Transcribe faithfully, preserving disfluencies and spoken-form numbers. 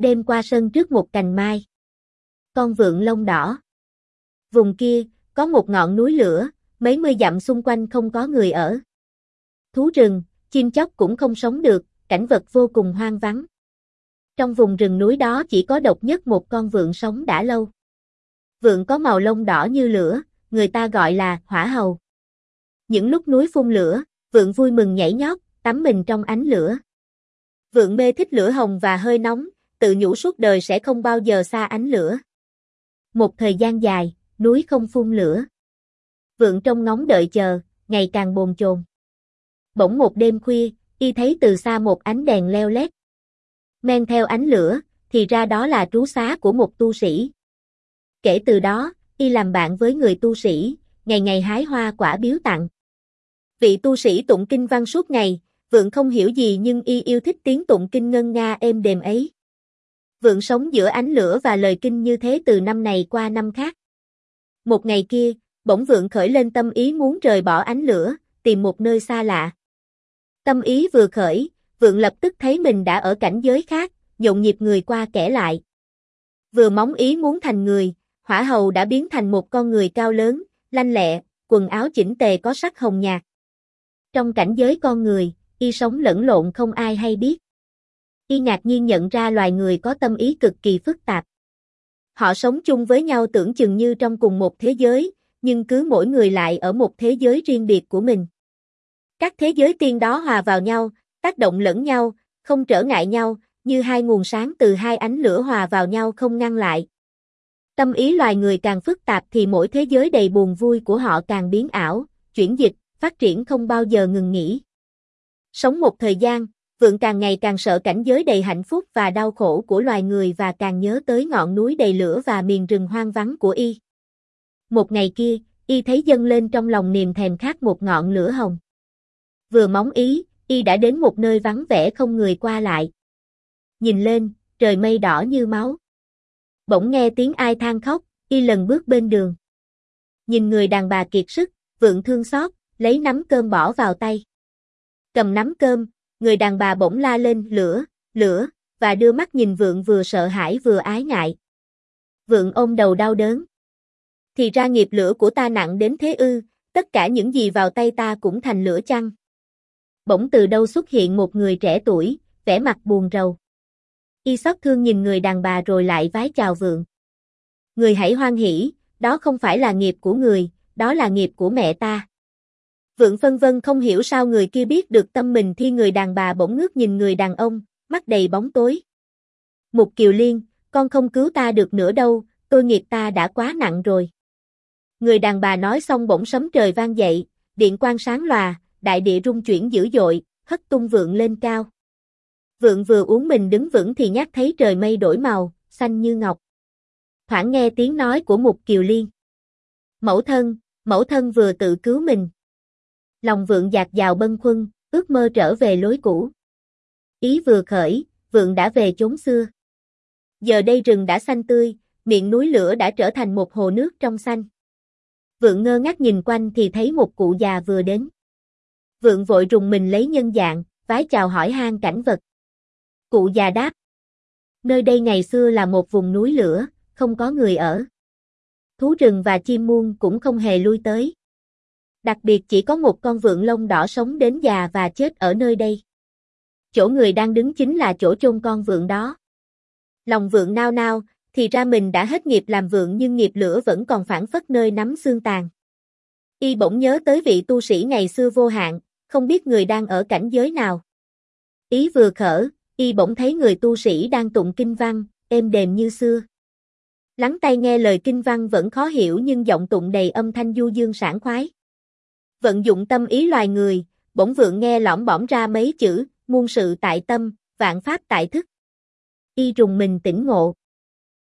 đêm qua sân trước một cành mai. Con vượn lông đỏ. Vùng kia, có một ngọn núi lửa, mấy mươi dặm xung quanh không có người ở. Thú rừng, chim chóc cũng không sống được, cảnh vật vô cùng hoang vắng. Trong vùng rừng núi đó chỉ có độc nhất một con vượn sống đã lâu. Vượn có màu lông đỏ như lửa, người ta gọi là hỏa hầu. Những lúc núi phun lửa, vượn vui mừng nhảy nhót, tắm mình trong ánh lửa. Vượn mê thích lửa hồng và hơi nóng, tự nhủ suốt đời sẽ không bao giờ xa ánh lửa. Một thời gian dài, núi không phun lửa. Vượn trông ngóng đợi chờ, ngày càng bồn chồn. Bỗng một đêm khuya, y thấy từ xa một ánh đèn leo lét. Men theo ánh lửa, thì ra đó là trú xá của một tu sĩ. Kể từ đó, y làm bạn với người tu sĩ, ngày ngày hái hoa quả biếu tặng. Vị tu sĩ tụng kinh văn suốt ngày, vượn không hiểu gì nhưng y yêu thích tiếng tụng kinh ngân nga êm đềm ấy. Vượn sống giữa ánh lửa và lời kinh như thế từ năm này qua năm khác. Một ngày kia, bỗng vượn khởi lên tâm ý muốn rời bỏ ánh lửa, tìm một nơi xa lạ. Tâm ý vừa khởi, vượn lập tức thấy mình đã ở cảnh giới khác, nhộn nhịp người qua kẻ lại. Vừa móng ý muốn thành người, hỏa hầu đã biến thành một con người cao lớn, lanh lẹ, quần áo chỉnh tề có sắc hồng nhạt. Trong cảnh giới con người, y sống lẫn lộn không ai hay biết. Y ngạc nhiên nhận ra loài người có tâm ý cực kỳ phức tạp. Họ sống chung với nhau tưởng chừng như trong cùng một thế giới, nhưng cứ mỗi người lại ở một thế giới riêng biệt của mình. Các thế giới tiên đó hòa vào nhau, tác động lẫn nhau, không trở ngại nhau, như hai nguồn sáng từ hai ánh lửa hòa vào nhau không ngăn lại. Tâm ý loài người càng phức tạp thì mỗi thế giới đầy buồn vui của họ càng biến ảo, chuyển dịch, phát triển không bao giờ ngừng nghỉ. Sống một thời gian, vượn càng ngày càng sợ cảnh giới đầy hạnh phúc và đau khổ của loài người và càng nhớ tới ngọn núi đầy lửa và miền rừng hoang vắng của y. Một ngày kia, y thấy dâng lên trong lòng niềm thèm khát một ngọn lửa hồng. Vừa móng ý, y đã đến một nơi vắng vẻ không người qua lại. Nhìn lên, trời mây đỏ như máu. Bỗng nghe tiếng ai than khóc, y lần bước bên đường. Nhìn người đàn bà kiệt sức, vượn thương xót, lấy nắm cơm bỏ vào tay. Cầm nắm cơm, người đàn bà bỗng la lên lửa, lửa, và đưa mắt nhìn vượn vừa sợ hãi vừa ái ngại. Vượn ôm đầu đau đớn. Thì ra nghiệp lửa của ta nặng đến thế ư, tất cả những gì vào tay ta cũng thành lửa chăng? Bỗng từ đâu xuất hiện một người trẻ tuổi, vẻ mặt buồn rầu. Y xót thương nhìn người đàn bà rồi lại vái chào vượn. Người hãy hoan hỉ, đó không phải là nghiệp của người, đó là nghiệp của mẹ ta. Vượn phân vân không hiểu sao người kia biết được tâm mình thì người đàn bà bỗng ngước nhìn người đàn ông, mắt đầy bóng tối. Mục Kiều Liên, con không cứu ta được nữa đâu, tôi nghiệp ta đã quá nặng rồi. Người đàn bà nói xong bỗng sấm trời vang dậy, điện quang sáng lòa, đại địa rung chuyển dữ dội, hất tung vượn lên cao. Vượn vừa uốn mình đứng vững thì nhát thấy trời mây đổi màu, xanh như ngọc. Thoảng nghe tiếng nói của Mục Kiều Liên. Mẫu thân, mẫu thân vừa tự cứu mình. Lòng vượn dạt dào bâng khuâng, ước mơ trở về lối cũ. Ý vừa khởi, vượn đã về chốn xưa. Giờ đây rừng đã xanh tươi, miệng núi lửa đã trở thành một hồ nước trong xanh. Vượn ngơ ngác nhìn quanh thì thấy một cụ già vừa đến. Vượn vội rùng mình lấy nhân dạng, vái chào hỏi han cảnh vật. Cụ già đáp. Nơi đây ngày xưa là một vùng núi lửa, không có người ở. Thú rừng và chim muông cũng không hề lui tới. Đặc biệt chỉ có một con vượn lông đỏ sống đến già và chết ở nơi đây. Chỗ người đang đứng chính là chỗ chôn con vượn đó. Lòng vượn nao nao, thì ra mình đã hết nghiệp làm vượn nhưng nghiệp lửa vẫn còn phảng phất nơi nắm xương tàn. Y bỗng nhớ tới vị tu sĩ ngày xưa vô hạn, không biết người đang ở cảnh giới nào. Ý vừa khởi, y bỗng thấy người tu sĩ đang tụng kinh văn, êm đềm như xưa. Lắng tai nghe lời kinh văn vẫn khó hiểu nhưng giọng tụng đầy âm thanh du dương sảng khoái. Vận dụng tâm ý loài người, bỗng vượn nghe lỏm bỏng ra mấy chữ, muôn sự tại tâm, vạn pháp tại thức. Y rùng mình tỉnh ngộ.